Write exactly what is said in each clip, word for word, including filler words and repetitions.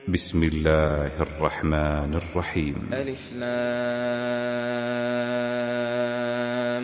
بسم الله الرحمن الرحيم. ألف لام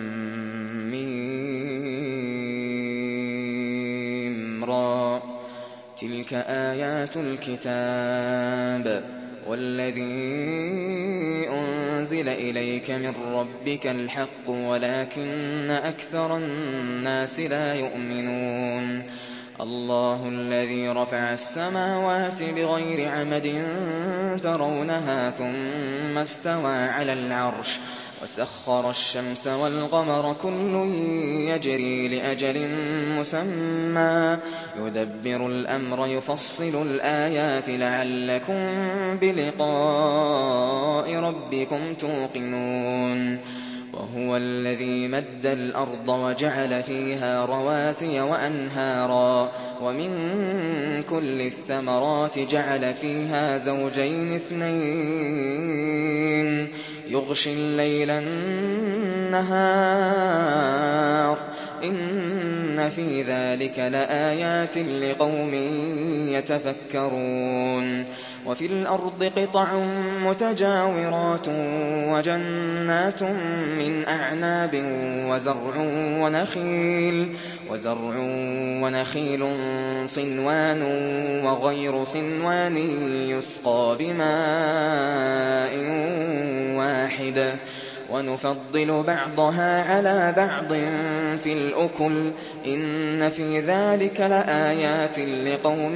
ميم را تلك آيات الكتاب والذي أنزل إليك من ربك الحق ولكن أكثر الناس لا يؤمنون. الله الذي رفع السماوات بغير عمد ترونها ثم استوى على العرش وسخر الشمس والقمر كل يجري لأجل مسمى يدبر الأمر يفصل الآيات لعلكم بلقاء ربكم توقنون. وهو الذي مد الأرض وجعل فيها رواسي وأنهارا ومن كل الثمرات جعل فيها زوجين اثنين يغشي الليل النهار إن في ذلك لآيات لقوم يتفكرون. وفي الأرض قطع متجاورات وجنات من أعناب وزرع ونخيل وزرع ونخيل صنوان وغير صنوان يسقى بماء واحد ونفضل بعضها على بعض في الأكل إن في ذلك لآيات لقوم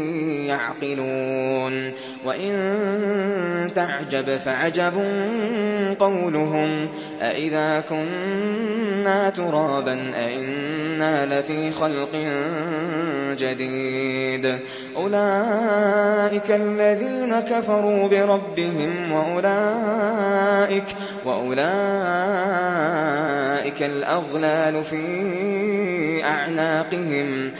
يعقلون. وإن تعجب فعجب قولهم أإذا كنا ترابا أإنا لفي خلق جديد أولئك الذين كفروا بربهم وأولئك وأولئك الأغلال في أعناقهم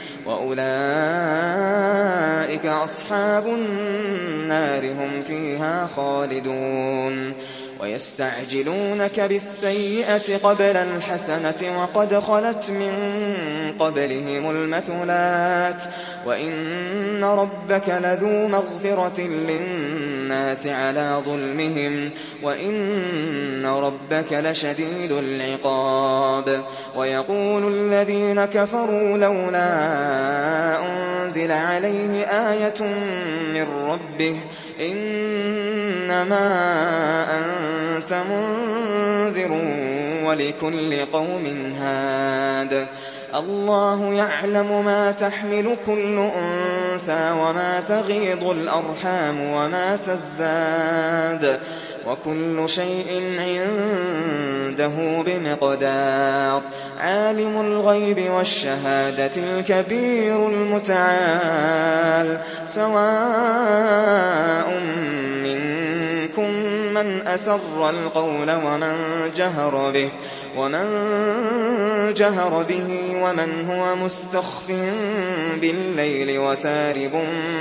وأولئك أصحاب النار هم فيها خالدون. ويستعجلونك بالسيئة قبل الحسنة وقد خلت من قبلهم المثلات وإن ربك لذو مغفرة للناس على ظلمهم وإن ربك لشديد العقاب. ويقول الذين كفروا لولا أنزل عليه آية من ربه إنما أنت منذر ولكل قوم هاد. الله يعلم ما تحمل كل أنثى وما تغيض الأرحام وما تزداد وكل شيء عنده بمقدار. عالم الغيب والشهادة الكبير المتعال سواء منكم من أسر القول ومن جهر به ومن جهر به ومن هو مستخف بالليل وسارب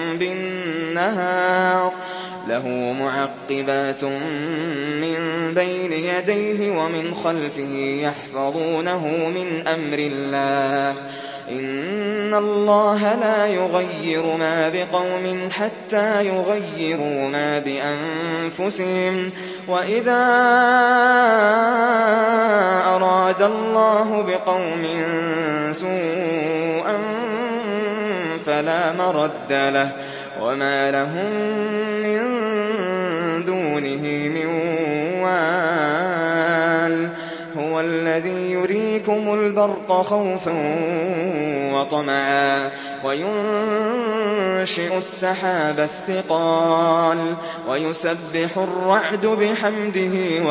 بالنهار له معقبات من بين يديه ومن خلفه يحفظونه من أمر الله إن الله لا يغير ما بقوم حتى يغيروا ما بأنفسهم وإذا أراد الله بقوم سوءا فلا مرد له وما لهم من دونه من وال. هو الذي يريكم البرق خوفا وطمعا وينشئ السحاب الثقال ويسبح الرعد بحمده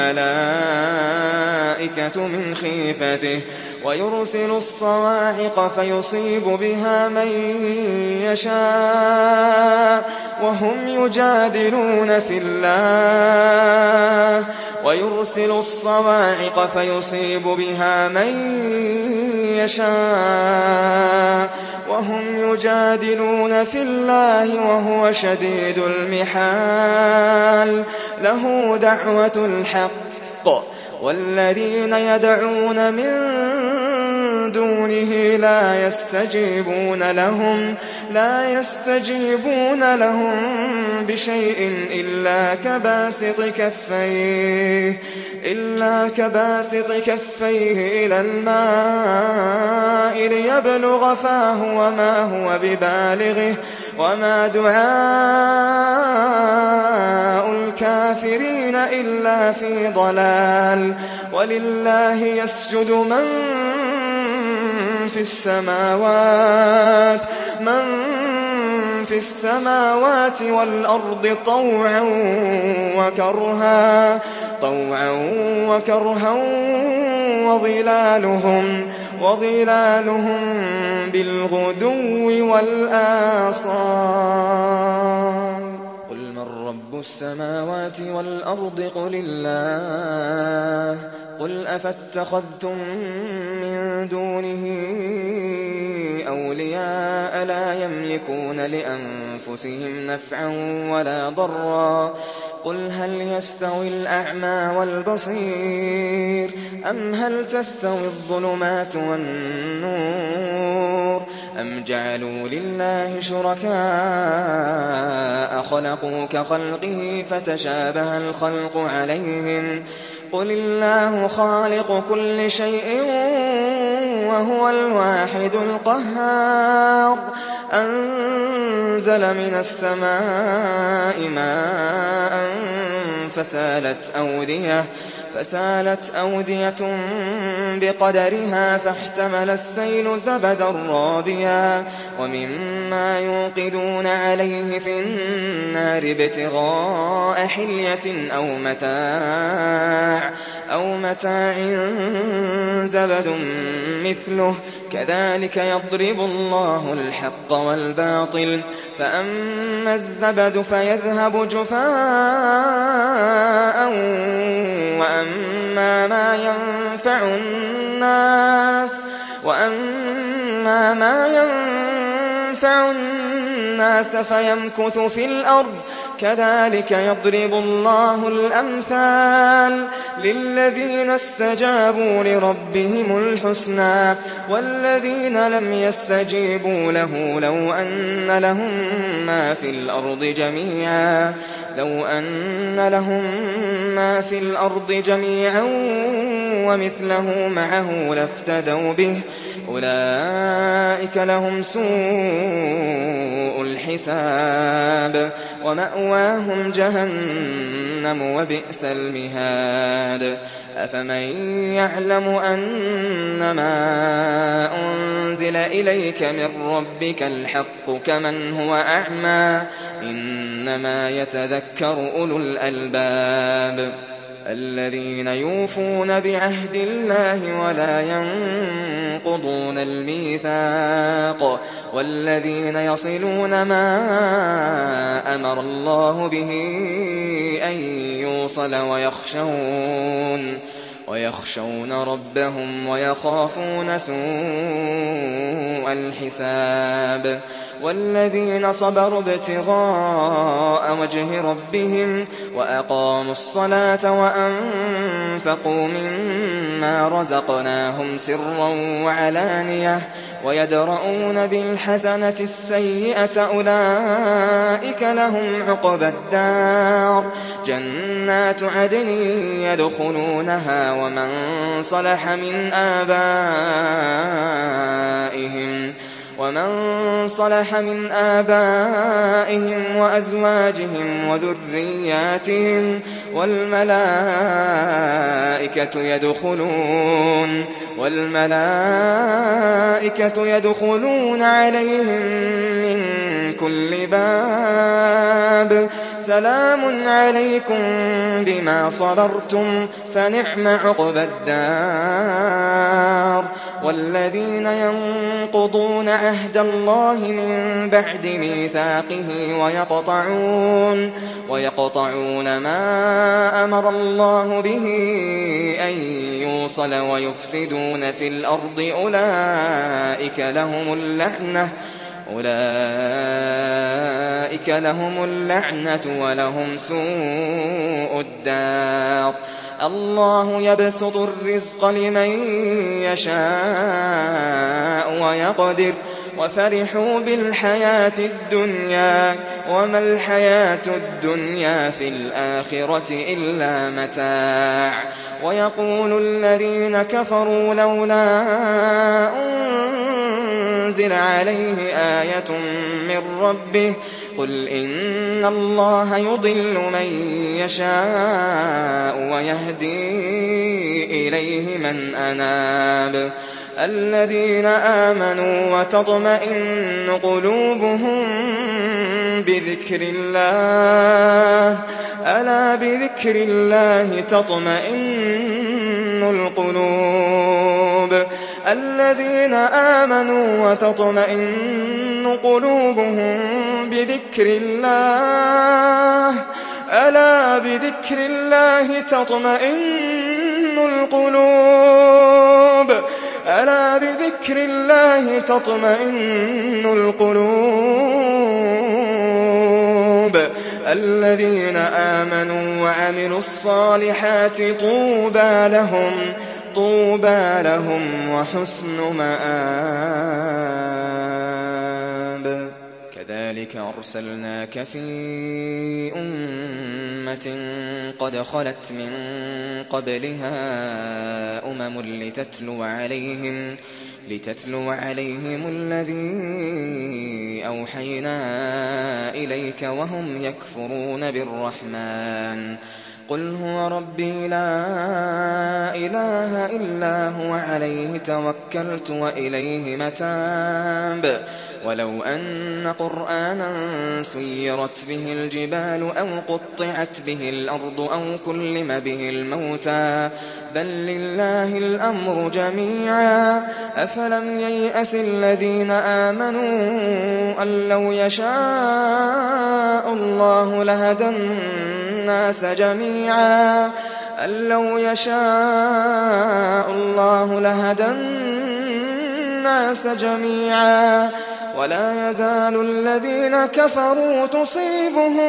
والملائكة من خيفته ويرسل الصواعق فيصيب بها من يشاء وهم يجادلون في الله ويرسل الصواعق فيصيب بها من يشاء وهم يجادلون في الله وهو شديد المحال. له دعوة الحق والذين يدعون من دونه لا يستجيبون لهم لا يستجيبون لهم بشيء إلا كباسط كفيه إلا كباسط كفيه إلى الماء ليبلغ فاه وما هو ببالغه وما دعاء الكافرين إلا في ضلال. ولله يسجد من في السماوات من في السماوات والأرض طوعا وكرها طوعا وكرها وظلالهم وظلالهم بالغدو والآصال. قل من رب السماوات والأرض قل الله قل أفاتخذتم من دونه أولياء لا يملكون لأنفسهم نفعا ولا ضرا قل هل يستوي الأعمى والبصير أم هل تستوي الظلمات والنور أم جعلوا لله شركاء خلقوا كخلقه فتشابه الخلق عليهم قل الله خالق كل شيء وهو الواحد القهار أنزل من السماء ماء فسالت أودية فسالت أودية بقدرها فاحتمل السيل زبدا رابيا ومما يوقدون عليه في النار ابتغاء حلية أو متاع أو متاع زبد مثله كذلك يضرب الله الحق والباطل فأما الزبد فيذهب جفاء وأما ما ينفع الناس وأما ما ينفع الناس فيمكث في الأرض كذلك يضرب الله الأمثال للذين استجابوا لربهم الحسنى والذين لم يستجيبوا له لو أن لهم ما في الأرض جميعا لو أن لهم ما في الأرض جميعا ومثله معه لافتدوا به أولئك لهم سوء الحساب ومأواهم جهنم وبئس المهاد. أفمن يعلم أنما أنزل إليك من ربك الحق كمن هو أعمى إنما يتذكر أولو الألباب الذين يوفون بعهد الله ولا ينقضون الميثاق والذين يصلون ما أمر الله به أن يوصل ويخشون ويخشون ربهم ويخافون سوء الحساب والذين صبروا ابتغاء وجه ربهم وأقاموا الصلاة وأنفقوا مما رزقناهم سرا وعلانية ويدرؤون بالحسنة السيئة أولئك لهم عقبى الدار جنات عدن يدخلونها ومن صلح من آبائهم ومن صلح من آبائهم وأزواجهم وذرياتهم والملائكة يدخلون والملائكة يدخلون عليهم من كل باب سلام عليكم بما صبرتم فنعم عقبى الدار. والذين ينقضون عهد الله من بعد ميثاقه ويقطعون ويقطعون ما أمر الله به أن يوصل ويفسدون في الأرض أولئك لهم اللعنة أولئك لهم اللعنة ولهم سوء الدار. الله يبسط الرزق لمن يشاء ويقدر وفرحوا بالحياة الدنيا وما الحياة الدنيا في الآخرة إلا متاع ويقول الذين كفروا لولا أنزل عليه آية من ربه قل إن الله يضل من يشاء ويهدي إليه من أناب الذين آمنوا وتطمئن قلوبهم بذكر الله ألا بذكر الله تطمئن القلوب الذين آمنوا وتطمئن قلوبهم بذكر الله ألا بذكر الله تطمئن القلوب ألا بذكر الله تطمئن القلوب الذين آمنوا وعملوا الصالحات طوبى لهم طوبى لهم وحسن مآب كذلك أرسلناك في أمة قد خلت من قبلها أمم لتتلو عليهم لتتلو عليهم الذي أوحينا إليك وهم يكفرون بالرحمن قل هو ربي لا إله إلا هو عليه توكلت وإليه متاب ولو أن قرآنا سيرت به الجبال أو قطعت به الأرض أو كلم به الموتى بل لله الأمر جميعا أفلم ييأس الذين آمنوا أن لو يشاء الله لهدى الناس جميعا أن لو يشاء الله لهدى الناس جميعا ولا يزال الذين كفروا تصيبهم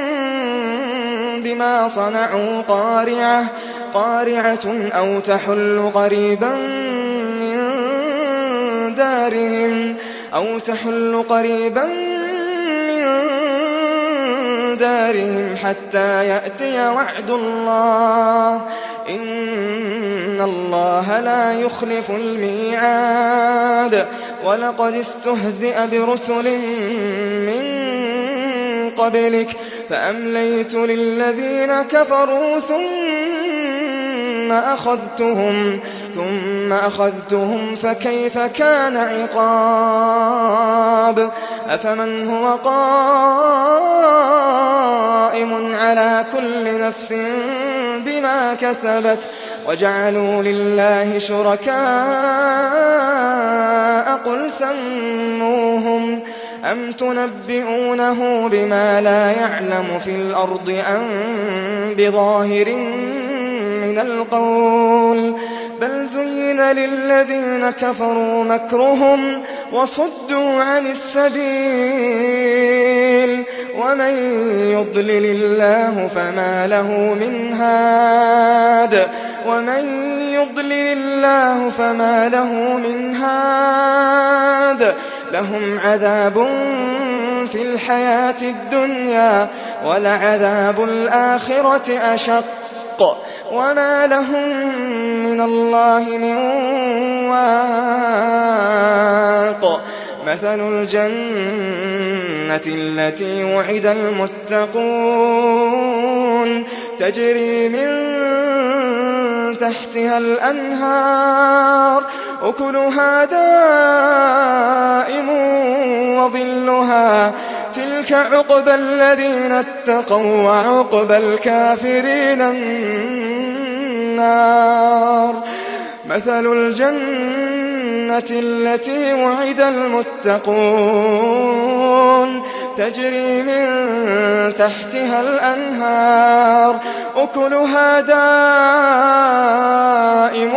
بما صنعوا قارعة قارعة أو تحل قريبا من دارهم أو تحل قريبا من دارهم حتى يأتي وعد الله إن الله لا يخلف الميعاد ولقد استهزئ برسل من قبلك فأمليت للذين كفروا ثم أخذتهم ثم أخذتهم فكيف كان عقاب أفمن هو قائم على كل نفس بما كسبت وجعلوا لله شركاء قل سموهم أم تنبئونه بما لا يعلم في الأرض أم بظاهر من القول بل زين للذين كفروا مكرهم وصدوا عن السبيل ومن يضلل الله فما له من هاد ومن يضلل الله فما له من هاد لهم عذاب في الحياة الدنيا ولعذاب الآخرة أشق وما لهم من الله من واق مثل الجنة التي وعد المتقون تجري من تحتها الأنهار أكلها دائم وظلها تلك عقبى الذين اتقوا وعقبى الكافرين النار مثل الجنة التي وعد المتقون تجري من تحتها الأنهار أكلها دائم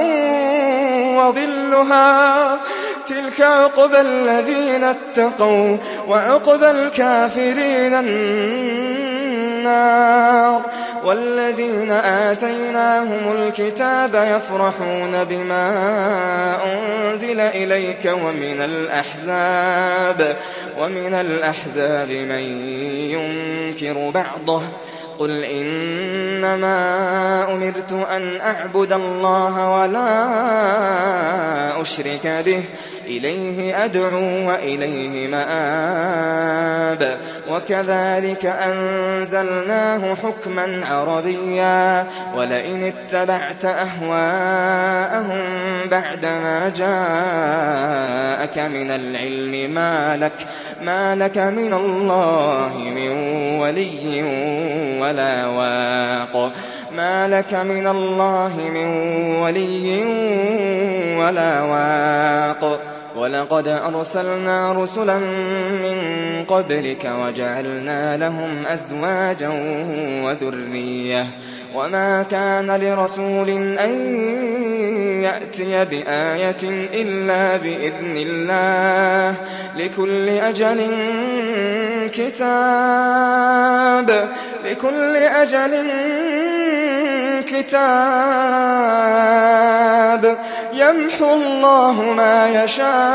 وظلها تلك عقبى الذين اتقوا وعقبى الكافرين النار والذين آتيناهم الكتاب يفرحون بما أنزل إليك ومن الأحزاب ومن الأحزاب من ينكر بعضه قل إنما أمرت أن أعبد الله ولا أشرك به إليه أدعو وإليه مآب وكذلك أنزلناه حكما عربيا ولئن اتبعت أهواءهم بعدما جاءك من العلم ما لك, ما لك من الله من ولي ولا واق ما لك من الله من ولي ولا واق ولقد أرسلنا رسلا من قبلك وجعلنا لهم أزواجا وذرية وما كان لرسول أن يأتي بآية إلا بإذن الله لكل أجل كتاب لكل أجل كتاب يمحو الله ما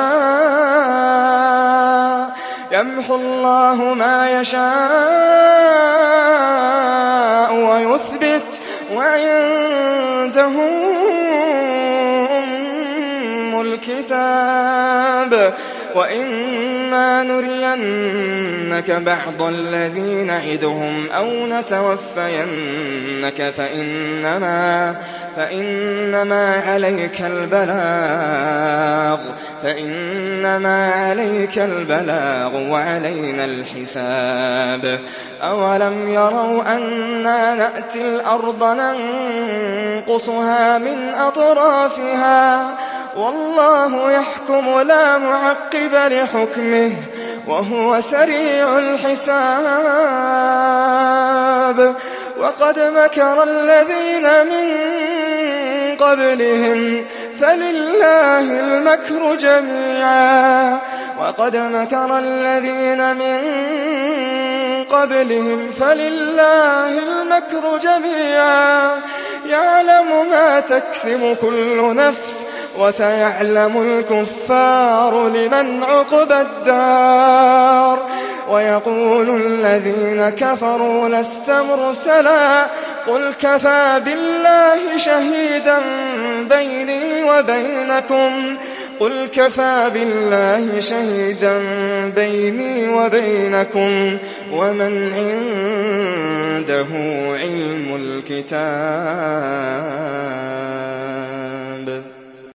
يشاء يمحو الله ما يشاء ويثبت وعنده أم الكتاب وإما نرينك بعض الذي نعدهم أو نتوفينك فإنما, فإنما عليك البلاغ فإنما عليك البلاغ وعلينا الحساب أولم يروا أنا نأتي الأرض ننقصها من أطرافها والله يحكم لا معقب لحكمه وهو سريع الحساب وقد مكر الذين من قبلهم فلله المكر جميعا وقد مكر الذين من قبلهم فلله المكر جميعا يعلم ما تكسب كل نفس وسيعلم الكفار لمن عقبى الدار ويقول الذين كفروا لست مرسلا قل كفى بالله شهيدا بيني وبينكم قل كفى بالله شهيدا بيني وبينكم ومن عنده علم الكتاب